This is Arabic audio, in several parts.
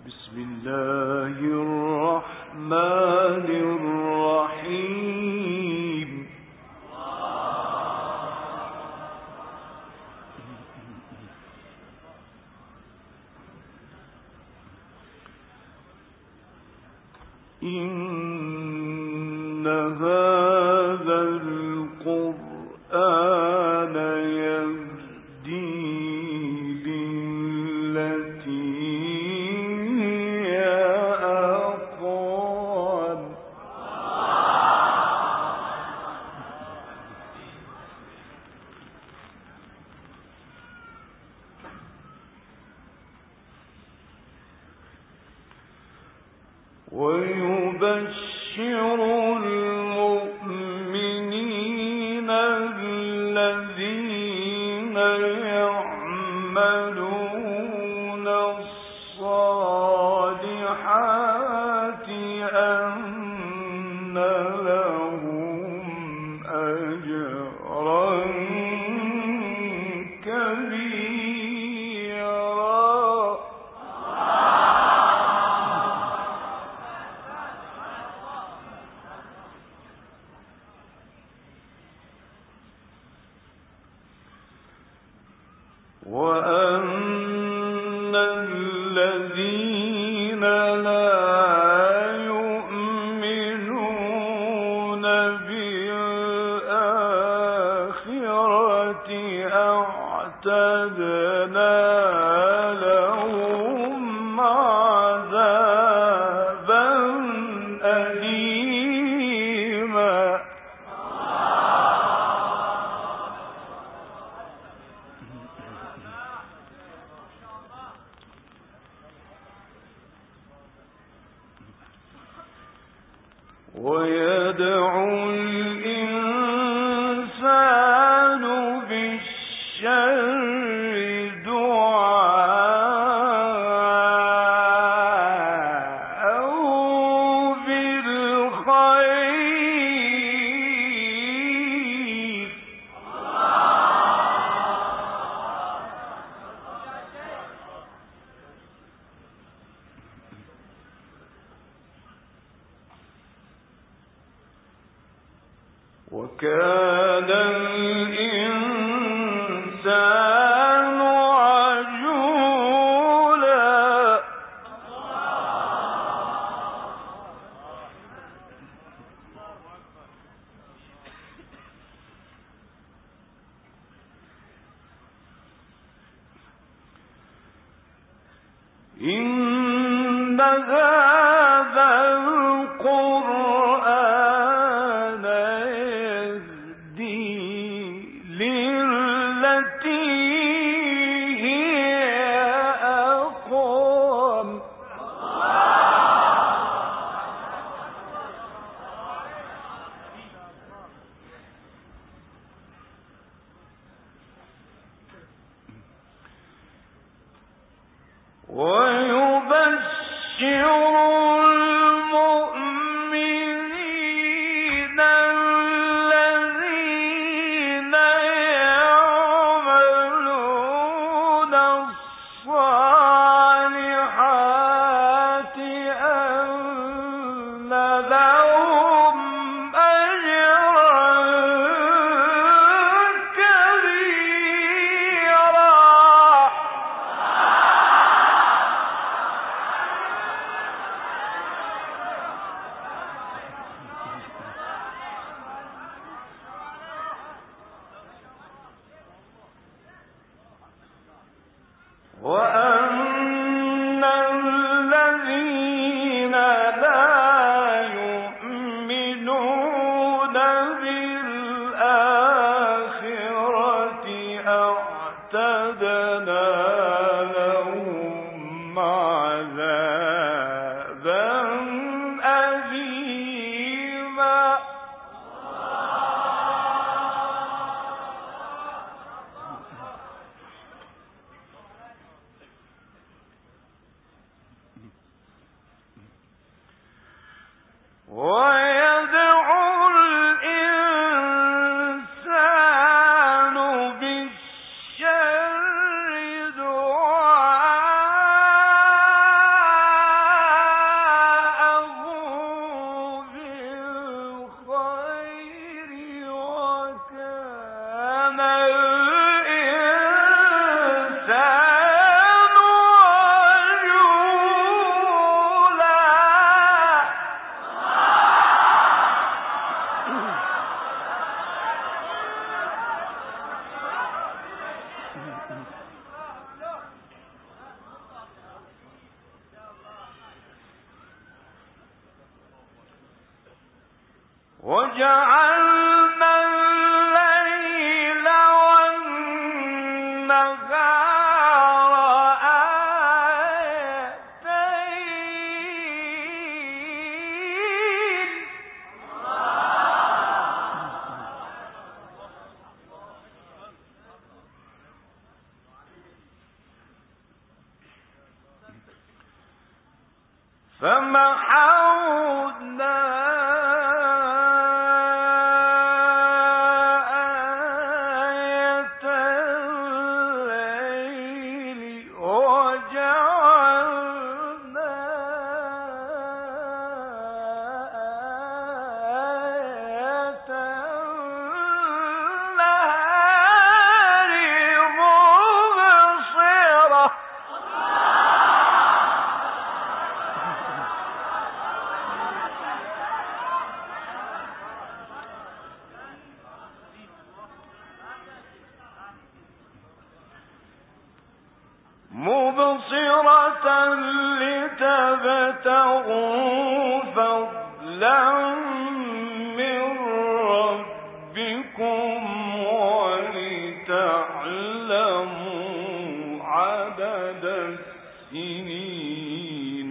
بسم الله الرحمن الرحيم. إن هذا القرآن يهدي للتي هي أقوم. ويبشر المؤمنين الذين يعملون الصالحات أن لهم أجرا كبيرا. وأن الذين لا يؤمنون بالآخرة أعتدنا لهم عذابا أليما. ويدعو الإنسان بالشر دعاءه بالخير. وكان الإنسان عجولا. إن هذا القرآن للتي هي أقوم. ويبشر المؤمنين الذين يعملون الصالحات أن لهم أجرا كبيرا. وأن الذين لا يؤمنون بالآخرة أعتدنا لهم عذابا أليما. ويدعو الإنسان بالشر دعاءه وجعلنا الليل والنهار آيتين فمحونا مبصرة لتبتغوا فضلا من ربكم ولتعلموا عدد السنين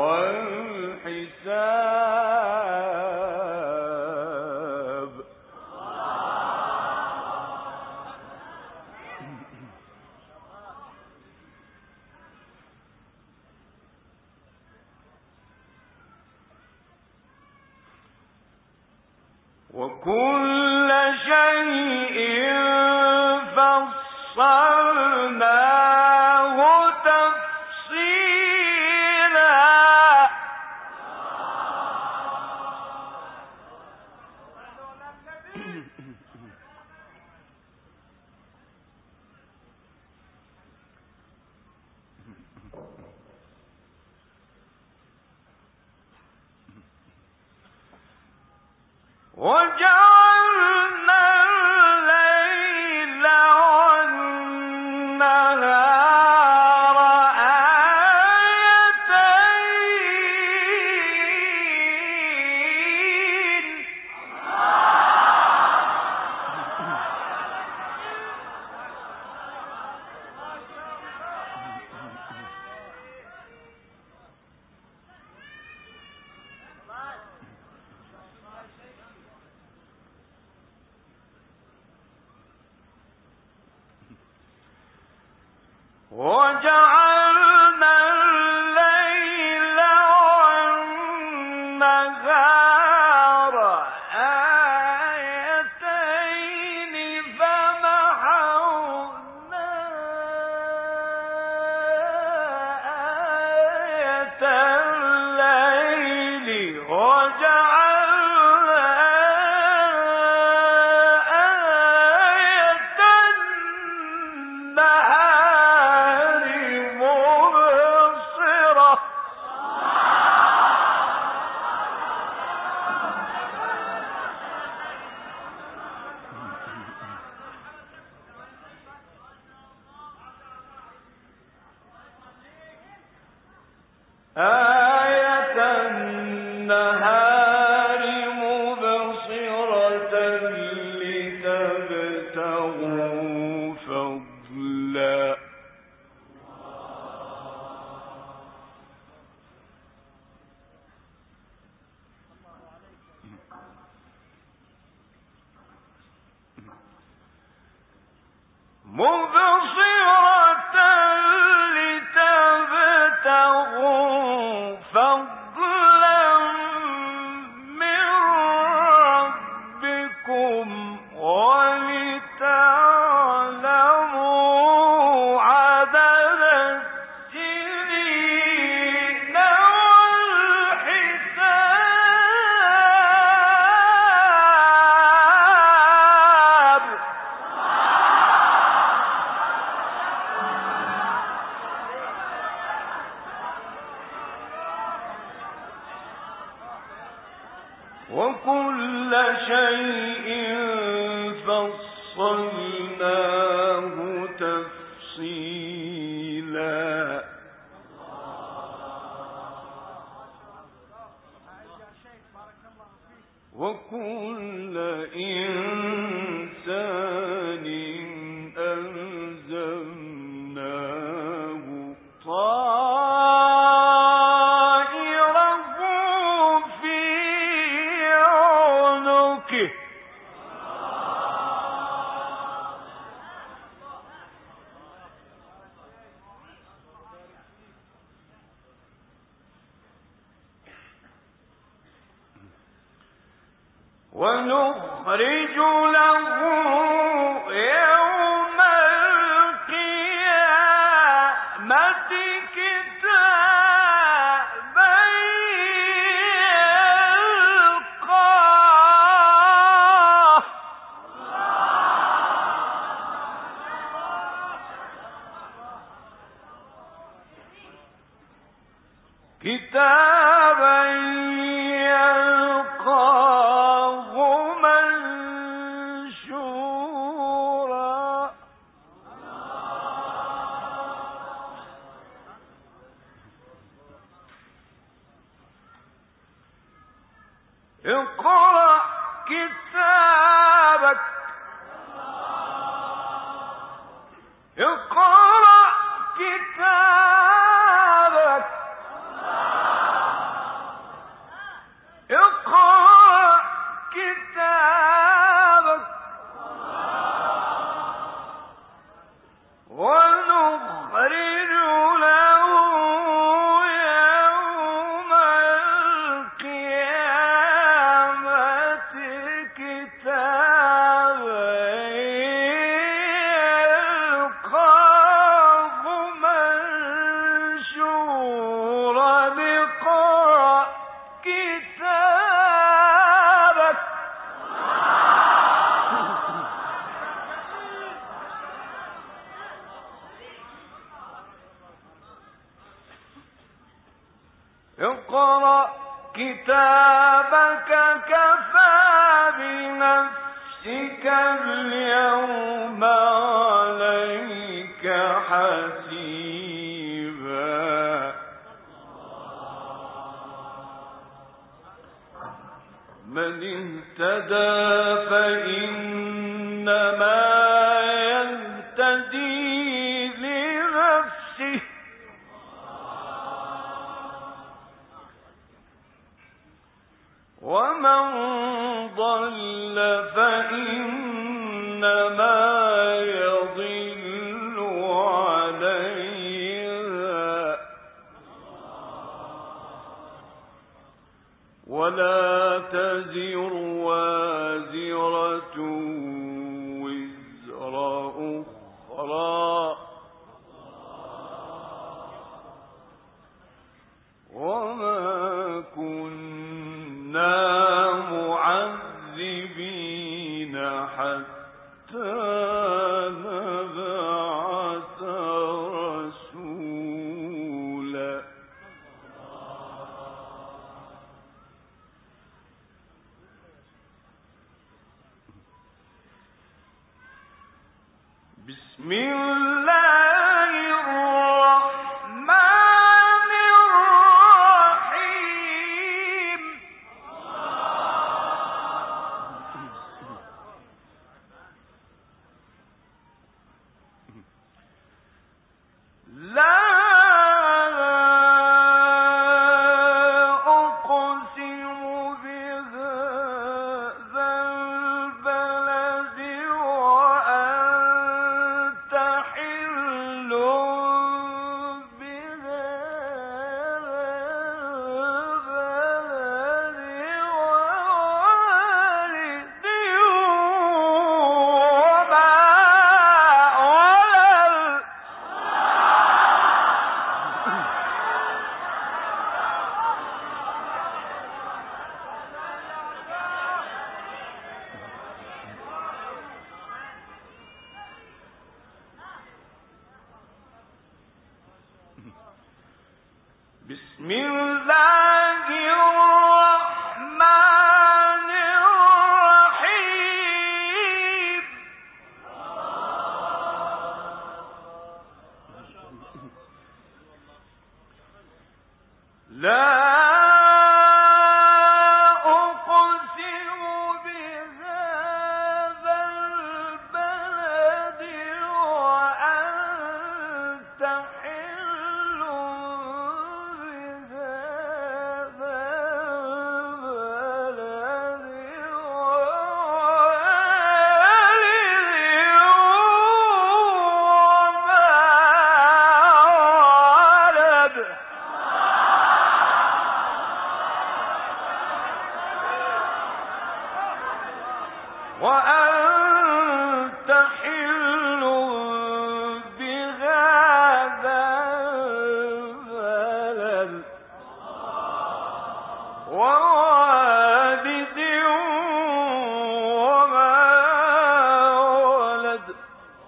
والحساب. وكل شيء فصلناه تفصيلا. وجعلنا الليل والنهار آيتين وجعلنا الليل والنهار آيتين فمحونا آية الليل وجعلنا آية النهار مبصرة. آية النهار مبصرة لتبتغوا فضلا. مبصرة لتبتغوا فضلا من ربكم ولتعلموا عدد السنين والحساب. وكل شيء فصلناه تفصيلا. وكل ونخرج له يوم القيامة كتابا يلقاه منشورا. اقرأ كتابك اقرأ كتابك اقرأ كتابك ونخرج له يوم القيامة كتابا يلقاه منشورا. اقرأ كتابك اقرأ كتابك كفى بنفسك اليوم عليك حسيبا. من اهتدى فإنما يهتدي لنفسه ومن ضل فإنما يضل عليها ولا تزر وازرة وزر أخرى وما كنا معذبين حتى نبعث رسولا. بسم الله الرحمن الرحيم. لا أقسم بهذا البلد وأنت حل بهذا البلد ووالد وما ولد. بسم الله الرحمن الرحيم. لا أقسم بهذا البلد وأنت حل بهذا البلد ووالد وما ولد. وأنت حل بهذا البلد ووالد وما ولد.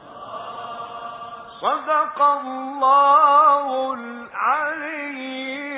صدق الله العلي